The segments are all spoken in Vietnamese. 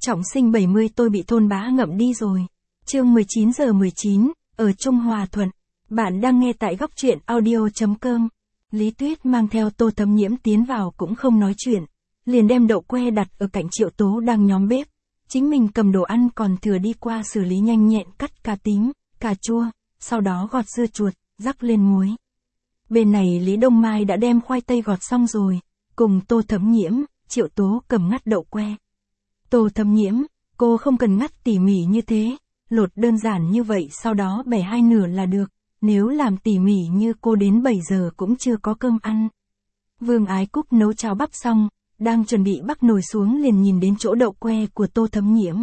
Trọng sinh 70 tôi bị thôn bá ngậm đi rồi. Chương 19:19, ở Trung Hòa Thuận. Bạn đang nghe tại góc truyện audio.com. Lý Tuyết mang theo Tô Thấm Nhiễm tiến vào cũng không nói chuyện. Liền đem đậu que đặt ở cạnh Triệu Tố đang nhóm bếp. Chính mình cầm đồ ăn còn thừa đi qua xử lý nhanh nhẹn cắt cà tím, cà chua, sau đó gọt dưa chuột, rắc lên muối. Bên này Lý Đông Mai đã đem khoai tây gọt xong rồi, cùng Tô Thấm Nhiễm, Triệu Tố cầm ngắt đậu que. Tô Thấm Nhiễm, cô không cần ngắt tỉ mỉ như thế, lột đơn giản như vậy sau đó bẻ hai nửa là được, nếu làm tỉ mỉ như cô đến 7 giờ cũng chưa có cơm ăn. Vương Ái Cúc nấu cháo bắp xong, đang chuẩn bị bắc nồi xuống liền nhìn đến chỗ đậu que của Tô Thấm Nhiễm.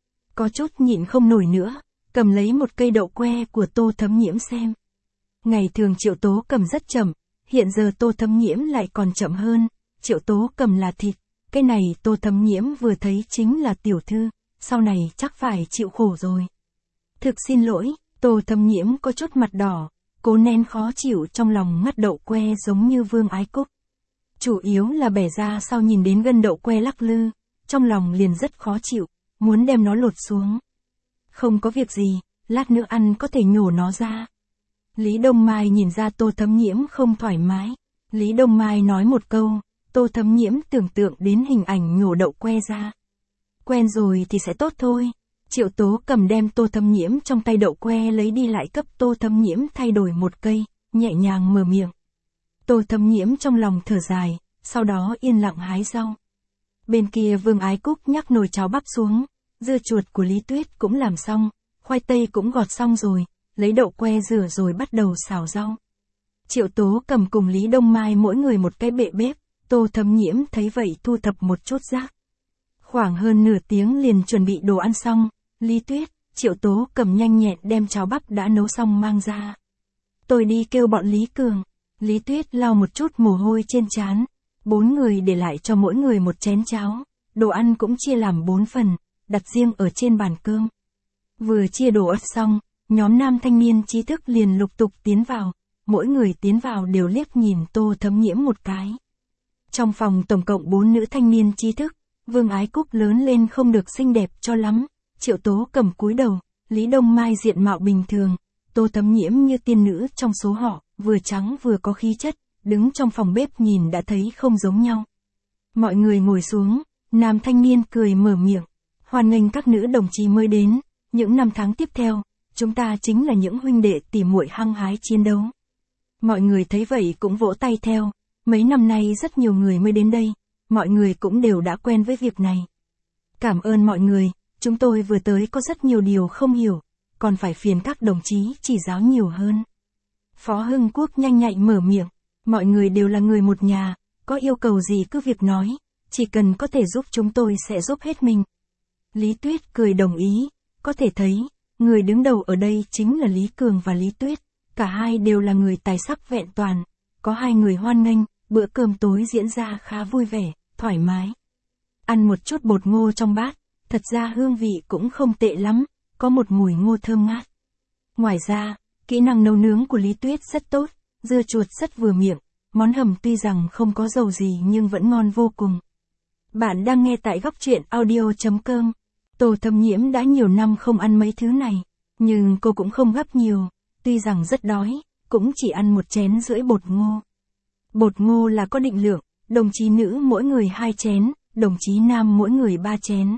Có chút nhịn không nổi nữa, cầm lấy một cây đậu que của Tô Thấm Nhiễm xem. Ngày thường Triệu Tố cầm rất chậm, hiện giờ Tô Thấm Nhiễm lại còn chậm hơn, Triệu Tố cầm là thịt, cái này Tô Thấm Nhiễm vừa thấy chính là tiểu thư, sau này chắc phải chịu khổ rồi. Thực xin lỗi, Tô Thấm Nhiễm có chút mặt đỏ, cố nén khó chịu trong lòng ngắt đậu que giống như Vương Ái Cúc. Chủ yếu là bẻ ra sau nhìn đến gân đậu que lắc lư, trong lòng liền rất khó chịu, muốn đem nó lột xuống. Không có việc gì, lát nữa ăn có thể nhổ nó ra. Lý Đông Mai nhìn ra Tô Thấm Nhiễm không thoải mái. Lý Đông Mai nói một câu, Tô Thấm Nhiễm tưởng tượng đến hình ảnh nhổ đậu que ra. Quen rồi thì sẽ tốt thôi. Triệu Tố cầm đem Tô Thấm Nhiễm trong tay đậu que lấy đi lại cấp Tô Thấm Nhiễm thay đổi một cây, nhẹ nhàng mở miệng. Tô Thấm Nhiễm trong lòng thở dài, sau đó yên lặng hái rau. Bên kia Vương Ái Cúc nhắc nồi cháo bắp xuống, dưa chuột của Lý Tuyết cũng làm xong, khoai tây cũng gọt xong rồi, lấy đậu que rửa rồi bắt đầu xào rau. Triệu Tố cầm cùng Lý Đông Mai mỗi người một cái bệ bếp, Tô Thấm Nhiễm thấy vậy thu thập một chút rác. Khoảng hơn nửa tiếng liền chuẩn bị đồ ăn xong, Lý Tuyết, Triệu Tố cầm nhanh nhẹn đem cháo bắp đã nấu xong mang ra. Tôi đi kêu bọn Lý Cường. Lý Tuyết lau một chút mồ hôi trên trán, 4 người để lại cho mỗi người một chén cháo, đồ ăn cũng chia làm 4 phần, đặt riêng ở trên bàn cơm. Vừa chia đồ ăn xong, nhóm nam thanh niên trí thức liền lục tục tiến vào, mỗi người tiến vào đều liếc nhìn Tô Thấm Nhiễm một cái. Trong phòng tổng cộng 4 nữ thanh niên trí thức, Vương Ái Cúc lớn lên không được xinh đẹp cho lắm, Triệu Tố cầm cúi đầu, Lý Đông Mai diện mạo bình thường, Tô Thấm Nhiễm như tiên nữ trong số họ, vừa trắng vừa có khí chất, đứng trong phòng bếp nhìn đã thấy không giống nhau. Mọi người ngồi xuống, nam thanh niên cười mở miệng, hoan nghênh các nữ đồng chí mới đến, những năm tháng tiếp theo, chúng ta chính là những huynh đệ tỉ muội hăng hái chiến đấu. Mọi người thấy vậy cũng vỗ tay theo, mấy năm nay rất nhiều người mới đến đây, mọi người cũng đều đã quen với việc này. Cảm ơn mọi người, chúng tôi vừa tới có rất nhiều điều không hiểu, còn phải phiền các đồng chí chỉ giáo nhiều hơn. Phó Hưng Quốc nhanh nhạy mở miệng, mọi người đều là người một nhà, có yêu cầu gì cứ việc nói, chỉ cần có thể giúp chúng tôi sẽ giúp hết mình. Lý Tuyết cười đồng ý, có thể thấy, người đứng đầu ở đây chính là Lý Cường và Lý Tuyết, cả hai đều là người tài sắc vẹn toàn, có hai người hoan nghênh, bữa cơm tối diễn ra khá vui vẻ, thoải mái. Ăn một chút bột ngô trong bát, thật ra hương vị cũng không tệ lắm, có một mùi ngô thơm ngát. Ngoài ra, kỹ năng nấu nướng của Lý Tuyết rất tốt, dưa chuột rất vừa miệng, món hầm tuy rằng không có dầu gì nhưng vẫn ngon vô cùng. Bạn đang nghe tại góc truyện audio.com. Tô Thấm Nhiễm đã nhiều năm không ăn mấy thứ này, nhưng cô cũng không gấp nhiều, tuy rằng rất đói, cũng chỉ ăn 1 chén rưỡi bột ngô. Bột ngô là có định lượng, đồng chí nữ mỗi người 2 chén, đồng chí nam mỗi người 3 chén.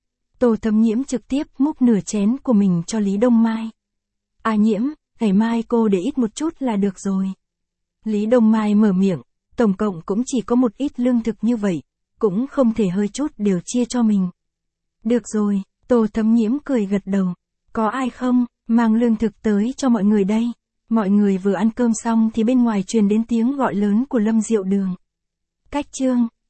Tô Thấm Nhiễm trực tiếp múc nửa chén của mình cho Lý Đông Mai. Nhiễm, ngày mai cô để ít một chút là được rồi. Lý Đông Mai mở miệng, tổng cộng cũng chỉ có một ít lương thực như vậy, cũng không thể hơi chút đều chia cho mình. Được rồi, Tô Thấm Nhiễm cười gật đầu, có ai không, mang lương thực tới cho mọi người đây. Mọi người vừa ăn cơm xong thì bên ngoài truyền đến tiếng gọi lớn của Lâm Diệu Đường. Cách chương